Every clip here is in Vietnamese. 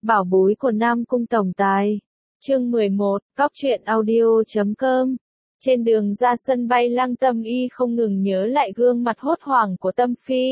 Bảo bối của Nam Cung tổng tài. Chương 11, Cóc truyện audio.com. Trên đường ra sân bay Lăng Tâm Y không ngừng nhớ lại gương mặt hốt hoảng của Tâm Phi.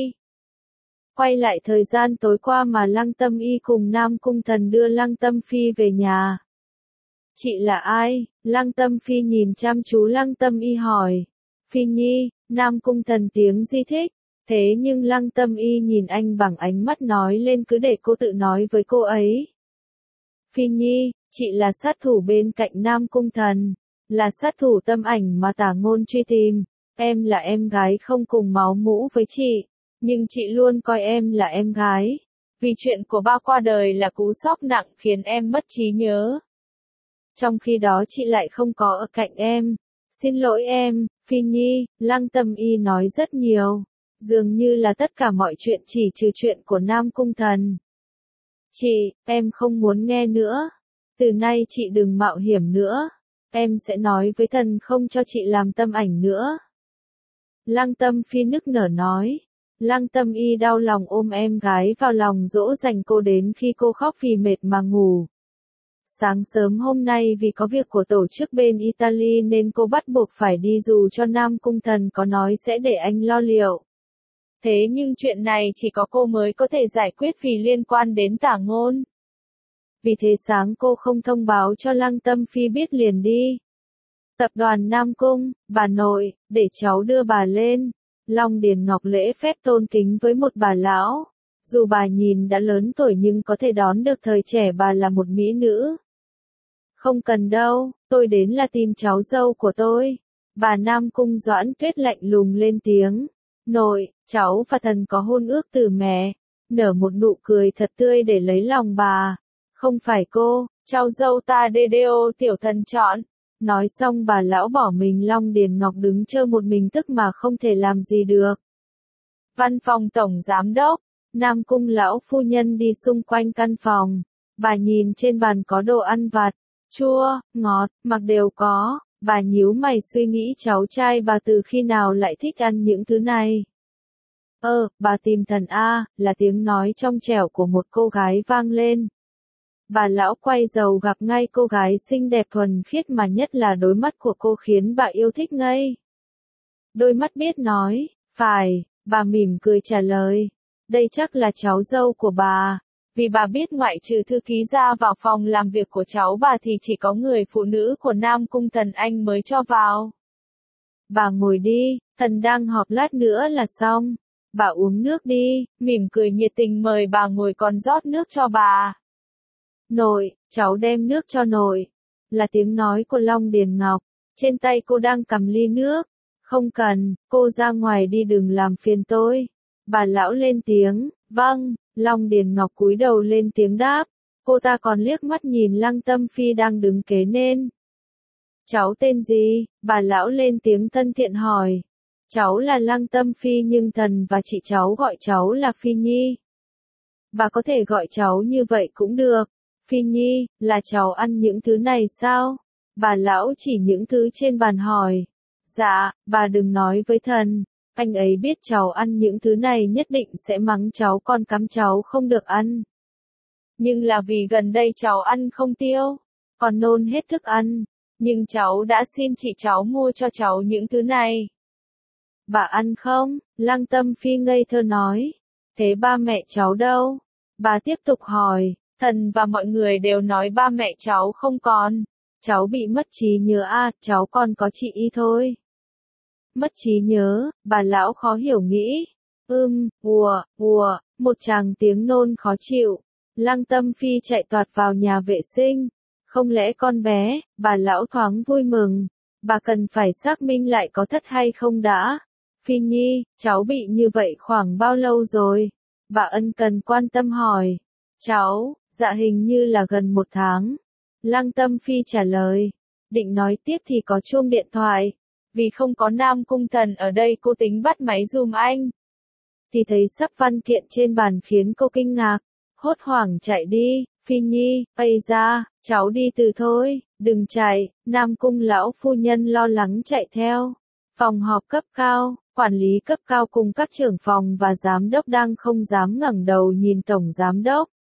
Quay lại thời gian tối qua mà Lăng Tâm Y cùng Nam Cung Thần đưa Lăng Tâm Phi về nhà. Chị là ai? Lăng Tâm Phi nhìn chăm chú Lăng Tâm Y hỏi. Phi Nhi, Nam Cung Thần tiếng di thích. Thế nhưng Lăng Tâm Y nhìn anh bằng ánh mắt nói lên cứ để cô tự nói với cô ấy. Phi Nhi, chị là sát thủ bên cạnh Nam Cung Thần, là sát thủ tâm ảnh mà Tả Ngôn truy tìm. Em là em gái không cùng máu mủ với chị, nhưng chị luôn coi em là em gái. Vì chuyện của ba qua đời là cú sốc nặng khiến em mất trí nhớ. Trong khi đó chị lại không có ở cạnh em. Xin lỗi em, Phi Nhi, Lăng Tâm Y nói rất nhiều. Dường như là tất cả mọi chuyện chỉ trừ chuyện của Nam Cung Thần. Chị, em không muốn nghe nữa. Từ nay chị đừng mạo hiểm nữa. Em sẽ nói với thần không cho chị làm tâm ảnh nữa. Lăng Tâm Phi nức nở nói. Lăng Tâm Y đau lòng ôm em gái vào lòng dỗ dành cô đến khi cô khóc vì mệt mà ngủ. Sáng sớm hôm nay vì có việc của tổ chức bên Italy nên cô bắt buộc phải đi dù cho Nam Cung Thần có nói sẽ để anh lo liệu. Thế nhưng chuyện này chỉ có cô mới có thể giải quyết vì liên quan đến Tả Ngôn. Vì thế sáng cô không thông báo cho Lăng Tâm Phi biết liền đi. Tập đoàn Nam Cung, bà nội, để cháu đưa bà lên. Long Điền Ngọc lễ phép tôn kính với một bà lão. Dù bà nhìn đã lớn tuổi nhưng có thể đón được thời trẻ bà là một mỹ nữ. Không cần đâu, tôi đến là tìm cháu dâu của tôi. Bà Nam Cung Doãn Tuyết lạnh lùng lên tiếng. Nội, cháu và thần có hôn ước từ mẹ. Nở một nụ cười thật tươi để lấy lòng bà. Không phải cô, cháu dâu ta DDO tiểu thần chọn. Nói xong bà lão bỏ mình Long Điền Ngọc đứng trơ một mình tức mà không thể làm gì được. Văn phòng tổng giám đốc, Nam Cung lão phu nhân đi xung quanh căn phòng. Bà nhìn trên bàn có đồ ăn vặt, chua, ngọt, mặc đều có. Bà nhíu mày suy nghĩ cháu trai bà từ khi nào lại thích ăn những thứ này. Bà tìm thần A, là tiếng nói trong trẻo của một cô gái vang lên. Bà lão quay đầu gặp ngay cô gái xinh đẹp thuần khiết mà nhất là đôi mắt của cô khiến bà yêu thích ngay. Đôi mắt biết nói, phải, bà mỉm cười trả lời. Đây chắc là cháu dâu của bà. Vì bà biết ngoại trừ thư ký ra vào phòng làm việc của cháu bà thì chỉ có người phụ nữ của Nam Cung Thần anh mới cho vào. Bà ngồi đi, thần đang họp lát nữa là xong. Bà uống nước đi, mỉm cười nhiệt tình mời bà ngồi còn rót nước cho bà. Nội, cháu đem nước cho nội. Là tiếng nói của Long Điền Ngọc. Trên tay cô đang cầm ly nước. Không cần, cô ra ngoài đi đừng làm phiền tôi. Bà lão lên tiếng, vâng. Long Điền Ngọc cúi đầu lên tiếng đáp. Cô ta còn liếc mắt nhìn Lăng Tâm Phi đang đứng kế nên. Cháu tên gì? Bà lão lên tiếng thân thiện hỏi. Cháu là Lăng Tâm Phi nhưng thần và chị cháu gọi cháu là Phi Nhi. Bà có thể gọi cháu như vậy cũng được. Phi Nhi, là cháu ăn những thứ này sao? Bà lão chỉ những thứ trên bàn hỏi. Dạ, bà đừng nói với thần. Anh ấy biết cháu ăn những thứ này nhất định sẽ mắng cháu còn cấm cháu không được ăn. Nhưng là vì gần đây cháu ăn không tiêu, còn nôn hết thức ăn. Nhưng cháu đã xin chị cháu mua cho cháu những thứ này. Bà ăn không? Lăng Tâm Phi ngây thơ nói. Thế ba mẹ cháu đâu? Bà tiếp tục hỏi. Thần và mọi người đều nói ba mẹ cháu không còn. Cháu bị mất trí nhớ à, cháu còn có chị y thôi. Mất trí nhớ, bà lão khó hiểu nghĩ. Một tràng tiếng nôn khó chịu. Lăng Tâm Phi chạy toạt vào nhà vệ sinh. Không lẽ con bé, bà lão thoáng vui mừng. Bà cần phải xác minh lại có thất hay không đã. Phi Nhi, cháu bị như vậy khoảng bao lâu rồi? Bà ân cần quan tâm hỏi. Cháu, dạ hình như là gần 1 tháng. Lăng Tâm Phi trả lời. Định nói tiếp thì có chuông điện thoại. Vì không có Nam Cung Thần ở đây cô tính bắt máy giùm anh. Thì thấy sắp văn kiện trên bàn khiến cô kinh ngạc. Hốt hoảng chạy đi. Phi Nhi, ây ra, cháu đi từ thôi, đừng chạy. Nam Cung lão phu nhân lo lắng chạy theo. Phòng họp cấp cao, quản lý cấp cao cùng các trưởng phòng và giám đốc đang không dám ngẩng đầu nhìn tổng giám đốc.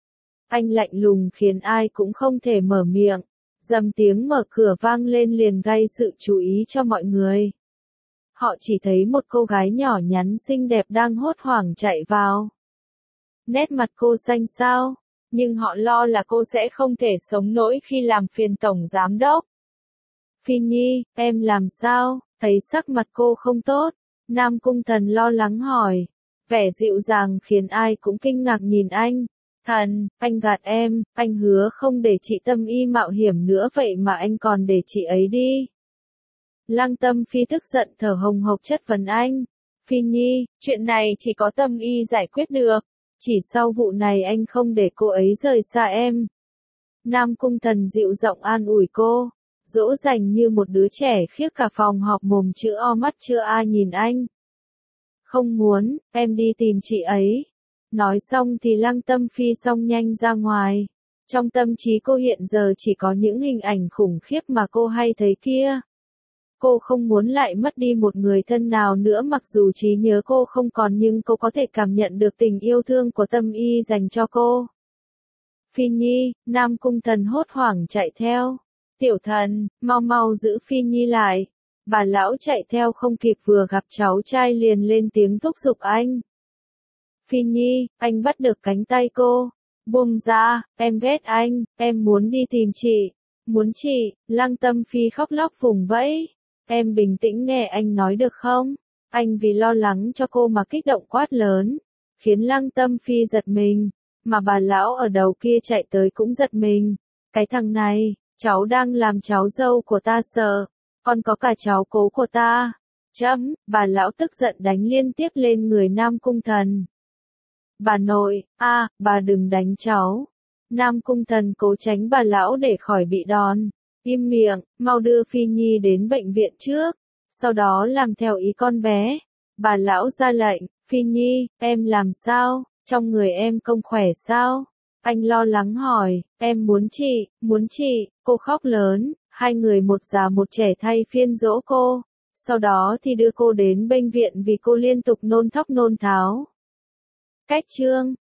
Anh lạnh lùng khiến ai cũng không thể mở miệng. Dầm tiếng mở cửa vang lên liền gây sự chú ý cho mọi người. Họ chỉ thấy một cô gái nhỏ nhắn xinh đẹp đang hốt hoảng chạy vào. Nét mặt cô xanh xao, nhưng họ lo là cô sẽ không thể sống nổi khi làm phiền tổng giám đốc. Phi Nhi, em làm sao? Thấy sắc mặt cô không tốt, Nam Cung Thần lo lắng hỏi. Vẻ dịu dàng khiến ai cũng kinh ngạc nhìn anh. Thần, anh gạt em, anh hứa không để chị Tâm Y mạo hiểm nữa vậy mà anh còn để chị ấy đi. Lăng Tâm Phi tức giận thở hồng hộc chất vấn anh. Phi Nhi, chuyện này chỉ có Tâm Y giải quyết được. Chỉ sau vụ này anh không để cô ấy rời xa em. Nam Cung Thần dịu giọng an ủi cô, dỗ dành như một đứa trẻ khiếp cả phòng họp mồm chữ O mắt chưa a nhìn anh. Không muốn, em đi tìm chị ấy. Nói xong thì Lăng Tâm Phi xông nhanh ra ngoài. Trong tâm trí cô hiện giờ chỉ có những hình ảnh khủng khiếp mà cô hay thấy kia. Cô không muốn lại mất đi một người thân nào nữa mặc dù trí nhớ cô không còn nhưng cô có thể cảm nhận được tình yêu thương của Tâm Y dành cho cô. Phi Nhi, Nam Cung Thần hốt hoảng chạy theo. Tiểu Thần, mau mau giữ Phi Nhi lại. Bà lão chạy theo không kịp vừa gặp cháu trai liền lên tiếng thúc giục anh. Phi Nhi, anh bắt được cánh tay cô. Buông ra, em ghét anh, em muốn đi tìm chị. Muốn chị, Lăng Tâm Phi khóc lóc vùng vẫy. Em bình tĩnh nghe anh nói được không? Anh vì lo lắng cho cô mà kích động quát lớn, khiến Lăng Tâm Phi giật mình, mà bà lão ở đầu kia chạy tới cũng giật mình. Cái thằng này, cháu đang làm cháu dâu của ta sợ, còn có cả cháu cố của ta. Bà lão tức giận đánh liên tiếp lên người Nam Cung Thần. Bà nội, bà đừng đánh cháu. Nam Cung Thần cố tránh bà lão để khỏi bị đòn. Im miệng, mau đưa Phi Nhi đến bệnh viện trước, sau đó làm theo ý con bé. Bà lão ra lệnh, Phi Nhi, em làm sao, trong người em không khỏe sao? Anh lo lắng hỏi, em muốn chị, cô khóc lớn, hai người một già một trẻ thay phiên dỗ cô, sau đó thì đưa cô đến bệnh viện vì cô liên tục nôn thốc nôn tháo. Cách chương